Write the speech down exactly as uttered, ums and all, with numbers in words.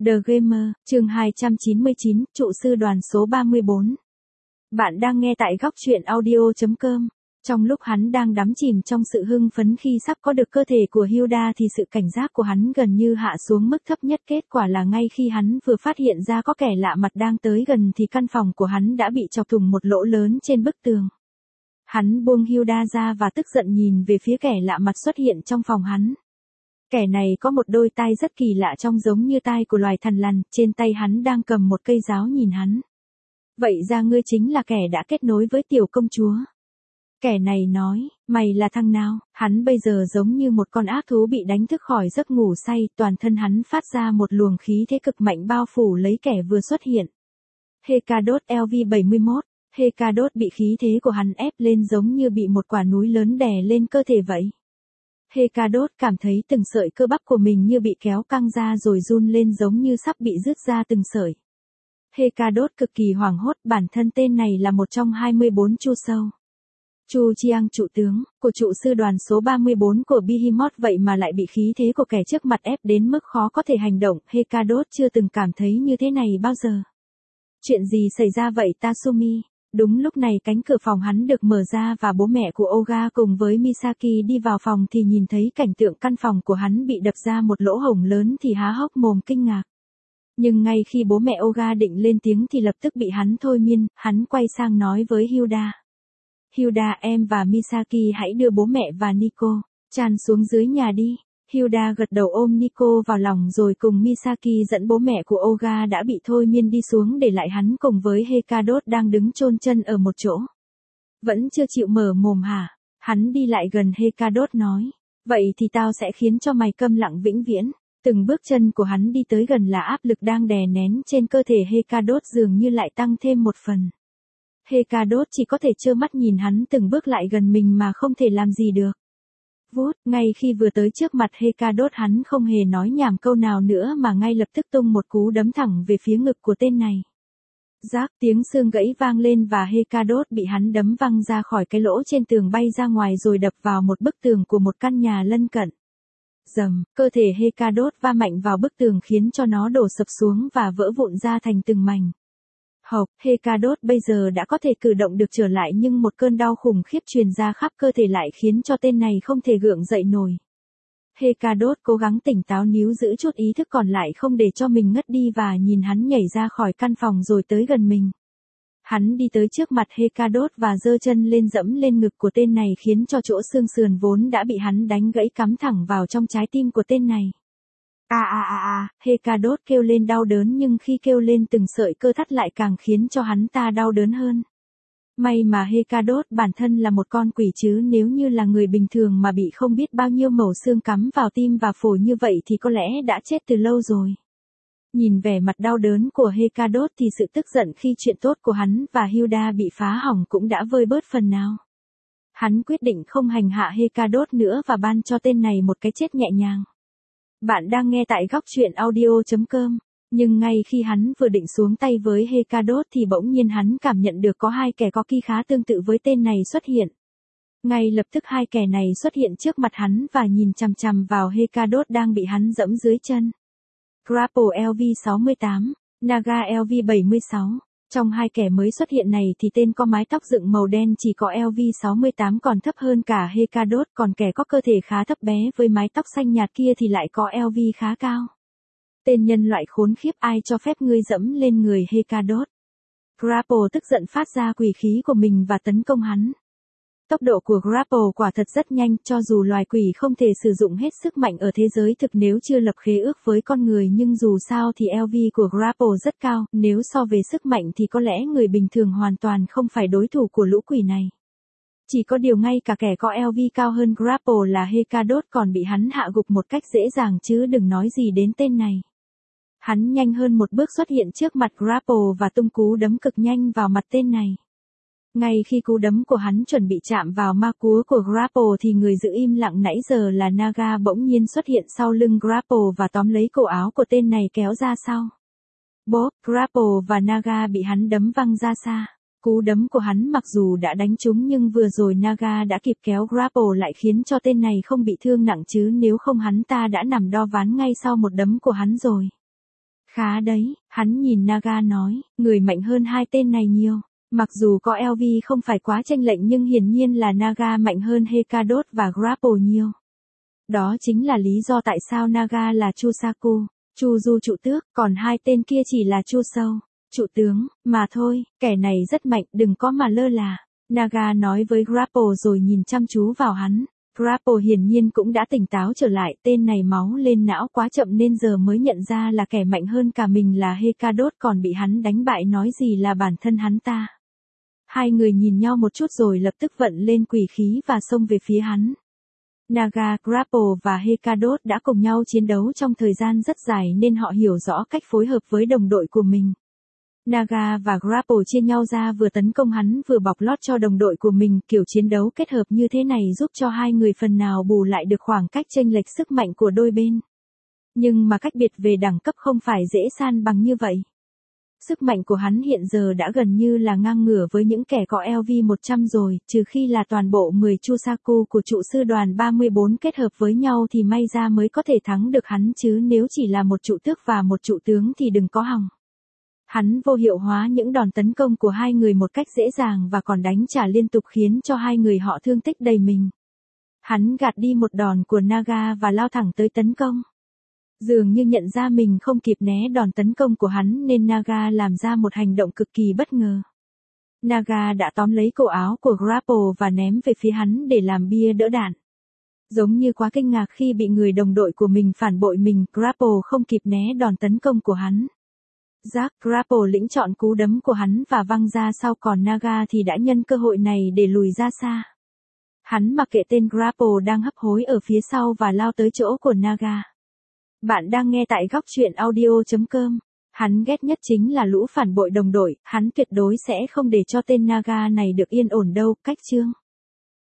The Gamer, chương hai trăm chín mươi chín, trụ sư đoàn số ba mươi bốn. Bạn đang nghe tại góc truyện audio chấm com. Trong lúc hắn đang đắm chìm trong sự hưng phấn khi sắp có được cơ thể của Hilda thì sự cảnh giác của hắn gần như hạ xuống mức thấp nhất. Kết quả là ngay khi hắn vừa phát hiện ra có kẻ lạ mặt đang tới gần thì căn phòng của hắn đã bị chọc thủng một lỗ lớn trên bức tường. Hắn buông Hilda ra và tức giận nhìn về phía kẻ lạ mặt xuất hiện trong phòng hắn. Kẻ này có một đôi tai rất kỳ lạ trông giống như tai của loài thằn lằn, trên tay hắn đang cầm một cây giáo nhìn hắn. Vậy ra ngươi chính là kẻ đã kết nối với tiểu công chúa. Kẻ này nói, mày là thằng nào? Hắn bây giờ giống như một con ác thú bị đánh thức khỏi giấc ngủ say, toàn thân hắn phát ra một luồng khí thế cực mạnh bao phủ lấy kẻ vừa xuất hiện. Hekados L V bảy mươi mốt, Hekados bị khí thế của hắn ép lên giống như bị một quả núi lớn đè lên cơ thể vậy. Hekados cảm thấy từng sợi cơ bắp của mình như bị kéo căng ra rồi run lên giống như sắp bị rứt ra từng sợi. Hekados cực kỳ hoảng hốt, bản thân tên này là một trong hai mươi bốn chu sâu. Chu Chiang trụ tướng, của trụ sư đoàn số ba mươi bốn của Behemoth vậy mà lại bị khí thế của kẻ trước mặt ép đến mức khó có thể hành động. Hekados chưa từng cảm thấy như thế này bao giờ. Chuyện gì xảy ra vậy Tatsumi? Đúng lúc này cánh cửa phòng hắn được mở ra và bố mẹ của Oga cùng với Misaki đi vào phòng thì nhìn thấy cảnh tượng căn phòng của hắn bị đập ra một lỗ hổng lớn thì há hốc mồm kinh ngạc. Nhưng ngay khi bố mẹ Oga định lên tiếng thì lập tức bị hắn thôi miên, hắn quay sang nói với Hilda. Hilda, em và Misaki hãy đưa bố mẹ và Nico Chan xuống dưới nhà đi. Hilda gật đầu ôm Nico vào lòng rồi cùng Misaki dẫn bố mẹ của Oga đã bị thôi miên đi xuống để lại hắn cùng với Hekados đang đứng chôn chân ở một chỗ. Vẫn chưa chịu mở mồm hả? Hắn đi lại gần Hekados nói. Vậy thì tao sẽ khiến cho mày câm lặng vĩnh viễn. Từng bước chân của hắn đi tới gần là áp lực đang đè nén trên cơ thể Hekados dường như lại tăng thêm một phần. Hekados chỉ có thể trơ mắt nhìn hắn từng bước lại gần mình mà không thể làm gì được. Vút, ngay khi vừa tới trước mặt Hekados hắn không hề nói nhảm câu nào nữa mà ngay lập tức tung một cú đấm thẳng về phía ngực của tên này. Rác, tiếng xương gãy vang lên và Hekados bị hắn đấm văng ra khỏi cái lỗ trên tường bay ra ngoài rồi đập vào một bức tường của một căn nhà lân cận. Dầm, cơ thể Hekados va mạnh vào bức tường khiến cho nó đổ sập xuống và vỡ vụn ra thành từng mảnh. Hộc, Hekados bây giờ đã có thể cử động được trở lại nhưng một cơn đau khủng khiếp truyền ra khắp cơ thể lại khiến cho tên này không thể gượng dậy nổi. Hekados cố gắng tỉnh táo níu giữ chút ý thức còn lại không để cho mình ngất đi và nhìn hắn nhảy ra khỏi căn phòng rồi tới gần mình. Hắn đi tới trước mặt Hekados và giơ chân lên dẫm lên ngực của tên này khiến cho chỗ xương sườn vốn đã bị hắn đánh gãy cắm thẳng vào trong trái tim của tên này. A a a a, Hekados kêu lên đau đớn nhưng khi kêu lên từng sợi cơ thắt lại càng khiến cho hắn ta đau đớn hơn. May mà Hekados bản thân là một con quỷ chứ nếu như là người bình thường mà bị không biết bao nhiêu mẩu xương cắm vào tim và phổi như vậy thì có lẽ đã chết từ lâu rồi. Nhìn vẻ mặt đau đớn của Hekados thì sự tức giận khi chuyện tốt của hắn và Hilda bị phá hỏng cũng đã vơi bớt phần nào. Hắn quyết định không hành hạ Hekados nữa và ban cho tên này một cái chết nhẹ nhàng. Bạn đang nghe tại góc truyện audio chấm com, nhưng ngay khi hắn vừa định xuống tay với Hekados thì bỗng nhiên hắn cảm nhận được có hai kẻ có ki khá tương tự với tên này xuất hiện. Ngay lập tức hai kẻ này xuất hiện trước mặt hắn và nhìn chằm chằm vào Hekados đang bị hắn dẫm dưới chân. Grapple L V sáu mươi tám, Naga L V bảy mươi sáu. Trong hai kẻ mới xuất hiện này thì tên có mái tóc dựng màu đen chỉ có L V sáu mươi tám còn thấp hơn cả Hekados, còn kẻ có cơ thể khá thấp bé với mái tóc xanh nhạt kia thì lại có L V khá cao. Tên nhân loại khốn khiếp, ai cho phép ngươi dẫm lên người Hekados? Grapple tức giận phát ra quỷ khí của mình và tấn công hắn. Tốc độ của Grapple quả thật rất nhanh, cho dù loài quỷ không thể sử dụng hết sức mạnh ở thế giới thực nếu chưa lập khế ước với con người nhưng dù sao thì L V của Grapple rất cao, nếu so về sức mạnh thì có lẽ người bình thường hoàn toàn không phải đối thủ của lũ quỷ này. Chỉ có điều ngay cả kẻ có L V cao hơn Grapple là Hekados còn bị hắn hạ gục một cách dễ dàng chứ đừng nói gì đến tên này. Hắn nhanh hơn một bước xuất hiện trước mặt Grapple và tung cú đấm cực nhanh vào mặt tên này. Ngay khi cú đấm của hắn chuẩn bị chạm vào ma cúa của Grapple thì người giữ im lặng nãy giờ là Naga bỗng nhiên xuất hiện sau lưng Grapple và tóm lấy cổ áo của tên này kéo ra sau. Bốp, Grapple và Naga bị hắn đấm văng ra xa. Cú đấm của hắn mặc dù đã đánh trúng nhưng vừa rồi Naga đã kịp kéo Grapple lại khiến cho tên này không bị thương nặng chứ nếu không hắn ta đã nằm đo ván ngay sau một đấm của hắn rồi. Khá đấy, hắn nhìn Naga nói, người mạnh hơn hai tên này nhiều. Mặc dù có lờ vê không phải quá chênh lệch nhưng hiển nhiên là Naga mạnh hơn Hekados và Grapple nhiều. Đó chính là lý do tại sao Naga là Chusaku, Chuju trụ tước, còn hai tên kia chỉ là Chusou, trụ tướng, mà thôi, kẻ này rất mạnh, đừng có mà lơ là. Naga nói với Grapple rồi nhìn chăm chú vào hắn. Grapple hiển nhiên cũng đã tỉnh táo trở lại, tên này máu lên não quá chậm nên giờ mới nhận ra là kẻ mạnh hơn cả mình là Hekados còn bị hắn đánh bại nói gì là bản thân hắn ta. Hai người nhìn nhau một chút rồi lập tức vận lên quỷ khí và xông về phía hắn. Naga, Grapple và Hekados đã cùng nhau chiến đấu trong thời gian rất dài nên họ hiểu rõ cách phối hợp với đồng đội của mình. Naga và Grapple chia nhau ra vừa tấn công hắn vừa bọc lót cho đồng đội của mình, kiểu chiến đấu kết hợp như thế này giúp cho hai người phần nào bù lại được khoảng cách chênh lệch sức mạnh của đôi bên. Nhưng mà cách biệt về đẳng cấp không phải dễ san bằng như vậy. Sức mạnh của hắn hiện giờ đã gần như là ngang ngửa với những kẻ có lờ vê một trăm rồi, trừ khi là toàn bộ mười Chusaku của trụ sư đoàn ba mươi bốn kết hợp với nhau thì may ra mới có thể thắng được hắn chứ nếu chỉ là một trụ tước và một trụ tướng thì đừng có hòng. Hắn vô hiệu hóa những đòn tấn công của hai người một cách dễ dàng và còn đánh trả liên tục khiến cho hai người họ thương tích đầy mình. Hắn gạt đi một đòn của Naga và lao thẳng tới tấn công. Dường như nhận ra mình không kịp né đòn tấn công của hắn nên Naga làm ra một hành động cực kỳ bất ngờ. Naga đã tóm lấy cổ áo của Grapple và ném về phía hắn để làm bia đỡ đạn. Giống như quá kinh ngạc khi bị người đồng đội của mình phản bội mình, Grapple không kịp né đòn tấn công của hắn. Jack Grapple lĩnh chọn cú đấm của hắn và văng ra sau, còn Naga thì đã nhân cơ hội này để lùi ra xa. Hắn mặc kệ tên Grapple đang hấp hối ở phía sau và lao tới chỗ của Naga. Bạn đang nghe tại góc truyện audio chấm com. Hắn ghét nhất chính là lũ phản bội đồng đội, hắn tuyệt đối sẽ không để cho tên Naga này được yên ổn đâu, cách chương.